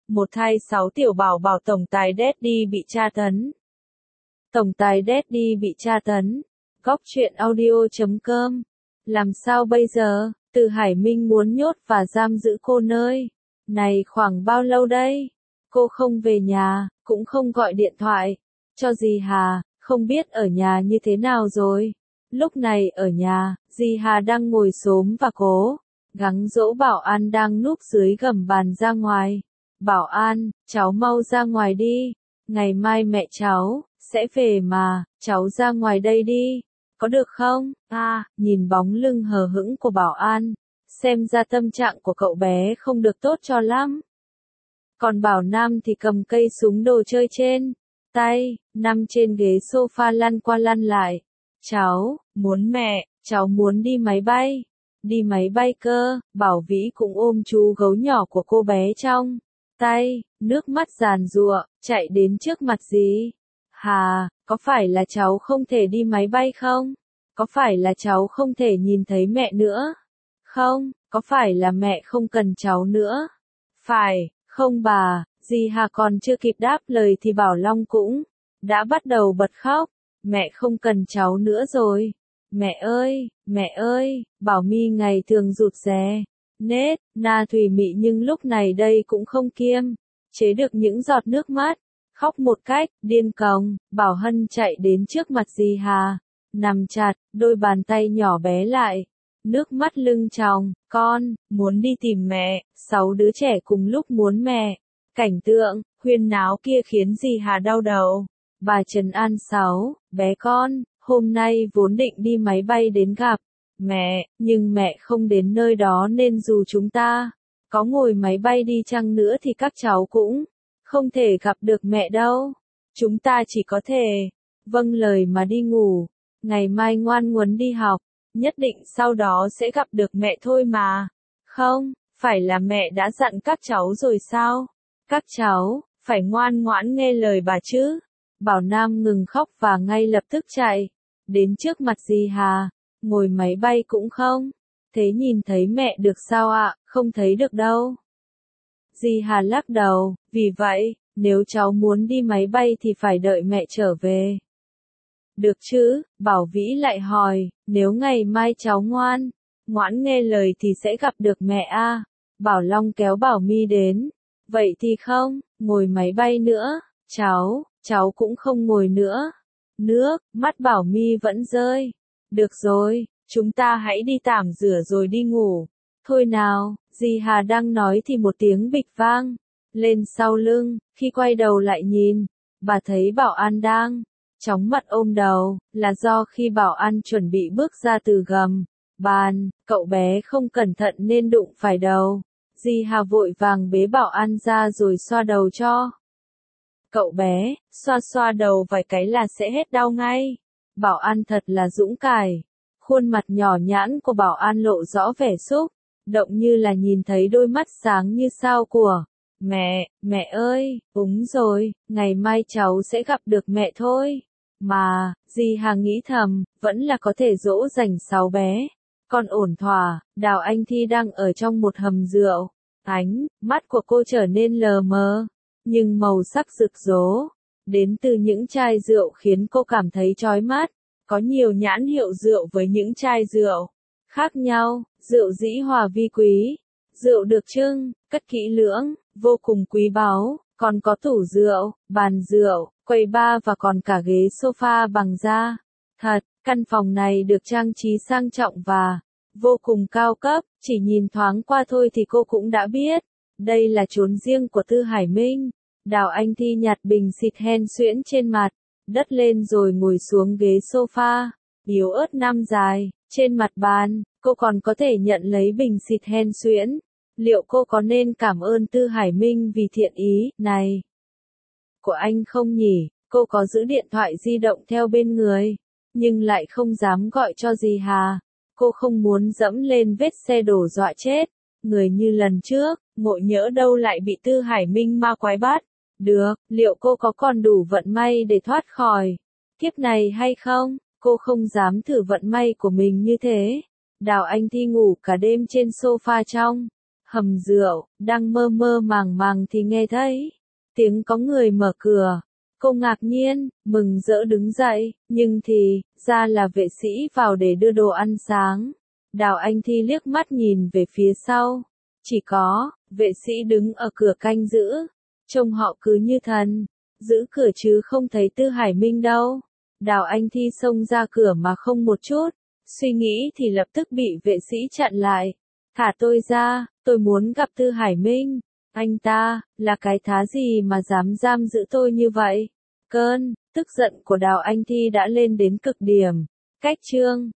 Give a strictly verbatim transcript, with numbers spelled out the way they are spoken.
một thai sáu tiểu bảo bảo tổng tài Daddy bị tra tấn. Tổng tài Daddy bị tra tấn. Góc truyện audio chấm com. Làm sao bây giờ? Từ Hải Minh muốn nhốt và giam giữ cô nơi này khoảng bao lâu đây? Cô không về nhà, cũng không gọi điện thoại cho dì Hà, không biết ở nhà như thế nào rồi. Lúc này ở nhà, dì Hà đang ngồi xổm và cố gắng dỗ Bảo An đang núp dưới gầm bàn ra ngoài. Bảo An, cháu mau ra ngoài đi, ngày mai mẹ cháu sẽ về mà, cháu ra ngoài đây đi, có được không? À, nhìn bóng lưng hờ hững của Bảo An, xem ra tâm trạng của cậu bé không được tốt cho lắm. Còn Bảo Nam thì cầm cây súng đồ chơi trên tay, nằm trên ghế sofa lăn qua lăn lại. Cháu, muốn mẹ, cháu muốn đi máy bay. Đi máy bay cơ, Bảo Vĩ cũng ôm chú gấu nhỏ của cô bé trong tay, nước mắt giàn giụa, chạy đến trước mặt dì Hà, có phải là cháu không thể đi máy bay không? Có phải là cháu không thể nhìn thấy mẹ nữa? Không, có phải là mẹ không cần cháu nữa? Phải, không bà, dì Hà còn chưa kịp đáp lời thì Bảo Long cũng đã bắt đầu bật khóc. Mẹ không cần cháu nữa rồi. Mẹ ơi, mẹ ơi, Bảo My ngày thường rụt rè, nết, na thùy mị nhưng lúc này đây cũng không kiêm chế được những giọt nước mắt, khóc một cách điên cuồng. Bảo Hân chạy đến trước mặt dì Hà, nằm chặt, đôi bàn tay nhỏ bé lại, nước mắt lưng tròng. Con muốn đi tìm mẹ. Sáu đứa trẻ cùng lúc muốn mẹ. Cảnh tượng huyên náo kia khiến dì Hà đau đầu. Bà trấn an sáu bé con, hôm nay vốn định đi máy bay đến gặp mẹ, nhưng mẹ không đến nơi đó nên dù chúng ta có ngồi máy bay đi chăng nữa thì các cháu cũng không thể gặp được mẹ đâu. Chúng ta chỉ có thể vâng lời mà đi ngủ, ngày mai ngoan ngoãn đi học, nhất định sau đó sẽ gặp được mẹ thôi mà. Không, phải là mẹ đã dặn các cháu rồi sao? Các cháu phải ngoan ngoãn nghe lời bà chứ. Bảo Nam ngừng khóc và ngay lập tức chạy đến trước mặt dì Hà. Ngồi máy bay cũng không thế nhìn thấy mẹ được sao ạ? Không thấy được đâu. Dì Hà lắc đầu, vì vậy, nếu cháu muốn đi máy bay thì phải đợi mẹ trở về. Được chứ? Bảo Vĩ lại hỏi, nếu ngày mai cháu ngoan ngoãn nghe lời thì sẽ gặp được mẹ à? Bảo Long kéo Bảo My đến. Vậy thì không ngồi máy bay nữa. Cháu, cháu cũng không ngồi nữa. Nước, mắt Bảo My vẫn rơi. Được rồi, chúng ta hãy đi tắm rửa rồi đi ngủ. Thôi nào, dì Hà đang nói thì một tiếng bịch vang lên sau lưng. Khi quay đầu lại nhìn, bà thấy Bảo An đang chóng mặt ôm đầu, là do khi Bảo An chuẩn bị bước ra từ gầm bàn, cậu bé không cẩn thận nên đụng phải đầu. Dì Hà vội vàng bế Bảo An ra rồi xoa đầu cho cậu bé, xoa xoa đầu vài cái là sẽ hết đau ngay. Bảo An thật là dũng cảm. Khuôn mặt nhỏ nhãn của Bảo An lộ rõ vẻ xúc động như là nhìn thấy đôi mắt sáng như sao của mẹ. Mẹ ơi, đúng rồi, ngày mai cháu sẽ gặp được mẹ thôi. Mà, dì Hà nghĩ thầm, vẫn là có thể dỗ dành sáu bé còn ổn thỏa. Đào Anh Thi đang ở trong một hầm rượu. Ánh mắt của cô trở nên lờ mờ, nhưng màu sắc rực rỡ đến từ những chai rượu khiến cô cảm thấy chói mắt. Có nhiều nhãn hiệu rượu với những chai rượu khác nhau, rượu dĩ hòa vi quý, rượu được trưng, cất kỹ lưỡng, vô cùng quý báu, còn có tủ rượu, bàn rượu, quầy bar và còn cả ghế sofa bằng da thật. Căn phòng này được trang trí sang trọng và vô cùng cao cấp, chỉ nhìn thoáng qua thôi thì cô cũng đã biết đây là chốn riêng của Tư Hải Minh. Đào Anh Thi nhặt bình xịt hen suyễn trên mặt đất lên rồi ngồi xuống ghế sofa, yếu ớt năm dài, trên mặt bàn, cô còn có thể nhận lấy bình xịt hen suyễn. Liệu cô có nên cảm ơn Tư Hải Minh vì thiện ý này của anh không nhỉ? Cô có giữ điện thoại di động theo bên người, nhưng lại không dám gọi cho dì Hà. Cô không muốn dẫm lên vết xe đổ dọa chết người như lần trước, ngộ nhỡ đâu lại bị Tư Hải Minh ma quái bắt được. Liệu cô có còn đủ vận may để thoát khỏi kiếp này hay không? Cô không dám thử vận may của mình như thế. Đào Anh Thi ngủ cả đêm trên sofa trong hầm rượu, đang mơ mơ màng màng thì nghe thấy tiếng có người mở cửa. Cô ngạc nhiên, mừng rỡ đứng dậy, nhưng thì, ra là vệ sĩ vào để đưa đồ ăn sáng. Đào Anh Thi liếc mắt nhìn về phía sau. Chỉ có, vệ sĩ đứng ở cửa canh giữ. Trông họ cứ như thần. Giữ cửa chứ không thấy Tư Hải Minh đâu. Đào Anh Thi xông ra cửa mà không một chút. Suy nghĩ thì lập tức bị vệ sĩ chặn lại. Thả tôi ra, tôi muốn gặp Tư Hải Minh. Anh ta, là cái thá gì mà dám giam giữ tôi như vậy? Cơn, tức giận của Đào Anh Thi đã lên đến cực điểm. Cách chương